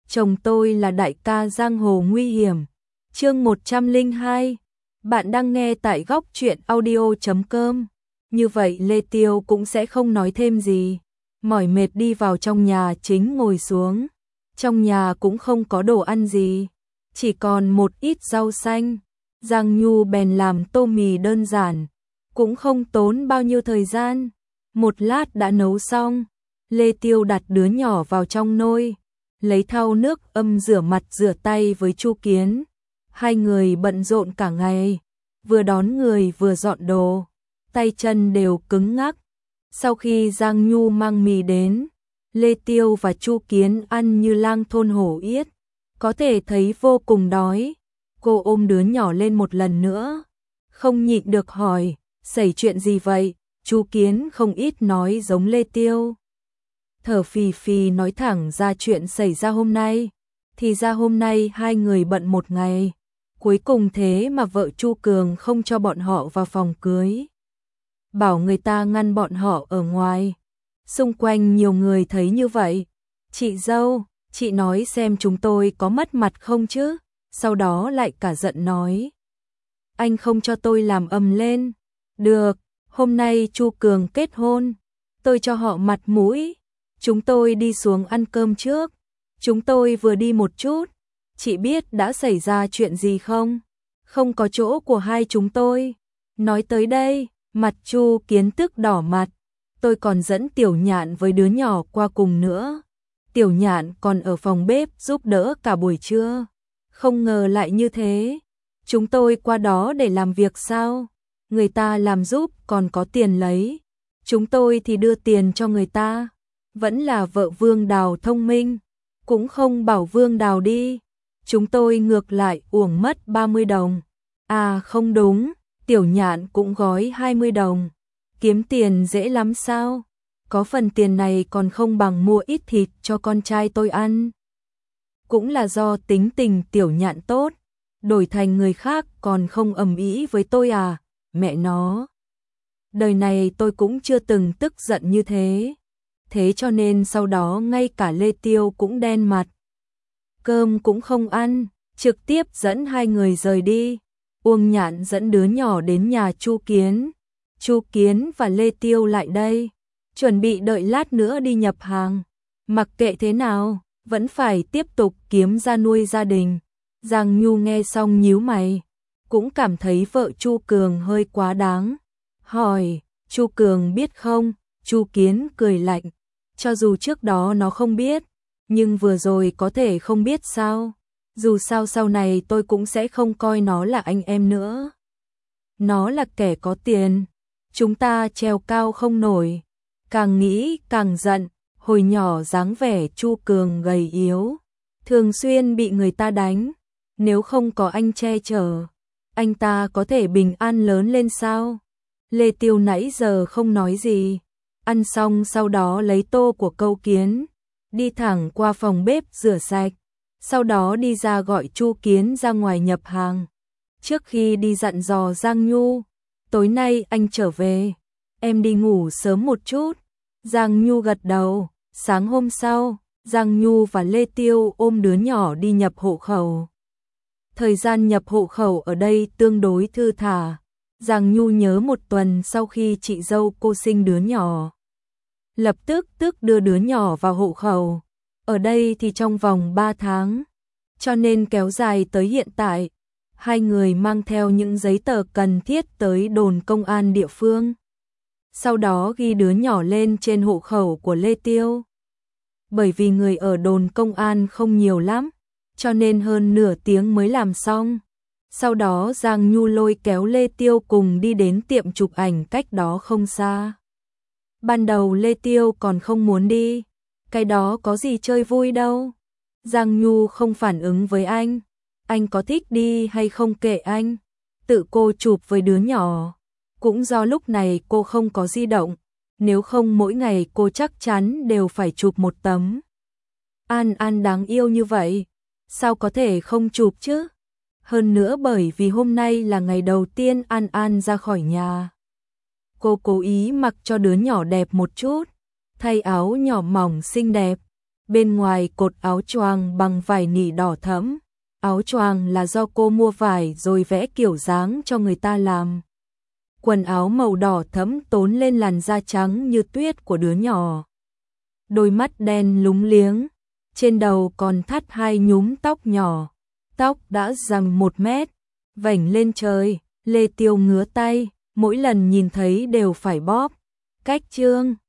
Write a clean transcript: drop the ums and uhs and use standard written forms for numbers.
chồng tôi là đại ca giang hồ nguy hiểm. Chương 102. Bạn đang nghe tại góc truyện audio.com. Như vậy Lê Tiêu cũng sẽ không nói thêm gì. Mỏi mệt đi vào trong nhà chính ngồi xuống. Trong nhà cũng không có đồ ăn gì, chỉ còn một ít rau xanh. Giang Nhu bèn làm tô mì đơn giản, cũng không tốn bao nhiêu thời gian. Một lát đã nấu xong. Lê Tiêu đặt đứa nhỏ vào trong nôi, lấy thau nước ấm rửa mặt rửa tay với Chu Kiến. Hai người bận rộn cả ngày, vừa đón người vừa dọn đồ, tay chân đều cứng ngắc. Sau khi Giang Nhu mang mì đến, Lê Tiêu và Chu Kiến ăn như lang thôn hổ yết, có thể thấy vô cùng đói. Cô ôm đứa nhỏ lên một lần nữa, không nhịn được hỏi, xảy chuyện gì vậy? Chu Kiến không ít nói giống Lê Tiêu, thở phì phì nói thẳng ra chuyện xảy ra hôm nay. Thì ra hôm nay hai người bận một ngày, cuối cùng thế mà vợ Chu Cường không cho bọn họ vào phòng cưới, bảo người ta ngăn bọn họ ở ngoài. Xung quanh nhiều người thấy như vậy. Chị dâu, chị nói xem chúng tôi có mất mặt không chứ? Sau đó lại cả giận nói, anh không cho tôi làm ầm lên. Được, hôm nay Chu Cường kết hôn, tôi cho họ mặt mũi. Chúng tôi đi xuống ăn cơm trước. Chúng tôi vừa đi một chút. Chị biết đã xảy ra chuyện gì không? Không có chỗ của hai chúng tôi. Nói tới đây, mặt Chu Kiến tức đỏ mặt. Tôi còn dẫn Tiểu Nhạn với đứa nhỏ qua cùng nữa. Tiểu Nhạn còn ở phòng bếp giúp đỡ cả buổi trưa. Không ngờ lại như thế. Chúng tôi qua đó để làm việc sao? Người ta làm giúp còn có tiền lấy. Chúng tôi thì đưa tiền cho người ta. Vẫn là vợ Vương Đào thông minh, cũng không bảo Vương Đào đi. Chúng tôi ngược lại uổng mất 30 đồng. À không đúng, Tiểu Nhạn cũng gói 20 đồng. Kiếm tiền dễ lắm sao? Có phần tiền này còn không bằng mua ít thịt cho con trai tôi ăn. Cũng là do tính tình Tiểu Nhạn tốt, đổi thành người khác còn không ầm ĩ với tôi à? Mẹ nó, đời này tôi cũng chưa từng tức giận như thế. Thế cho nên sau đó ngay cả Lê Tiêu cũng đen mặt. Cơm cũng không ăn, trực tiếp dẫn hai người rời đi. Uông Nhạn dẫn đứa nhỏ đến nhà Chu Kiến. Chu Kiến và Lê Tiêu lại đây, chuẩn bị đợi lát nữa đi nhập hàng. Mặc kệ thế nào, vẫn phải tiếp tục kiếm ra nuôi gia đình. Giang Nhu nghe xong nhíu mày, cũng cảm thấy vợ Chu Cường hơi quá đáng. Hỏi, Chu Cường biết không? Chu Kiến cười lạnh. Cho dù trước đó nó không biết, nhưng vừa rồi có thể không biết sao? Dù sao sau này tôi cũng sẽ không coi nó là anh em nữa. Nó là kẻ có tiền, chúng ta trèo cao không nổi. Càng nghĩ càng giận. Hồi nhỏ dáng vẻ Chu Cường gầy yếu, thường xuyên bị người ta đánh. Nếu không có anh che chở, anh ta có thể bình an lớn lên sao? Lê Tiêu nãy giờ không nói gì. Ăn xong sau đó lấy tô của Câu Kiến, đi thẳng qua phòng bếp rửa sạch, sau đó đi ra gọi Chu Kiến ra ngoài nhập hàng. Trước khi đi dặn dò Giang Nhu, tối nay anh trở về, em đi ngủ sớm một chút. Giang Nhu gật đầu. Sáng hôm sau, Giang Nhu và Lê Tiêu ôm đứa nhỏ đi nhập hộ khẩu. Thời gian nhập hộ khẩu ở đây tương đối thư thả. Giang Nhu nhớ một tuần sau khi chị dâu cô sinh đứa nhỏ, lập tức đưa đứa nhỏ vào hộ khẩu. Ở đây thì trong vòng 3 tháng, cho nên kéo dài tới hiện tại. Hai người mang theo những giấy tờ cần thiết tới đồn công an địa phương. Sau đó ghi đứa nhỏ lên trên hộ khẩu của Lê Tiêu. Bởi vì người ở đồn công an không nhiều lắm, cho nên hơn nửa tiếng mới làm xong. Sau đó Giang Nhu lôi kéo Lê Tiêu cùng đi đến tiệm chụp ảnh cách đó không xa. Ban đầu Lê Tiêu còn không muốn đi, cái đó có gì chơi vui đâu. Giang Nhu không phản ứng với anh có thích đi hay không kệ anh, tự cô chụp với đứa nhỏ. Cũng do lúc này cô không có di động, nếu không mỗi ngày cô chắc chắn đều phải chụp một tấm. An An đáng yêu như vậy, sao có thể không chụp chứ? Hơn nữa bởi vì hôm nay là ngày đầu tiên An An ra khỏi nhà. Cô cố ý mặc cho đứa nhỏ đẹp một chút, thay áo nhỏ mỏng xinh đẹp, bên ngoài cột áo choàng bằng vải nỉ đỏ thẫm. Áo choàng là do cô mua vải rồi vẽ kiểu dáng cho người ta làm. Quần áo màu đỏ thẫm tốn lên làn da trắng như tuyết của đứa nhỏ. Đôi mắt đen lúng liếng, trên đầu còn thắt hai nhúm tóc nhỏ. Tóc đã dằng 1 mét, vảnh lên trời. Lê Tiêu ngứa tay, mỗi lần nhìn thấy đều phải bóp. Cách chương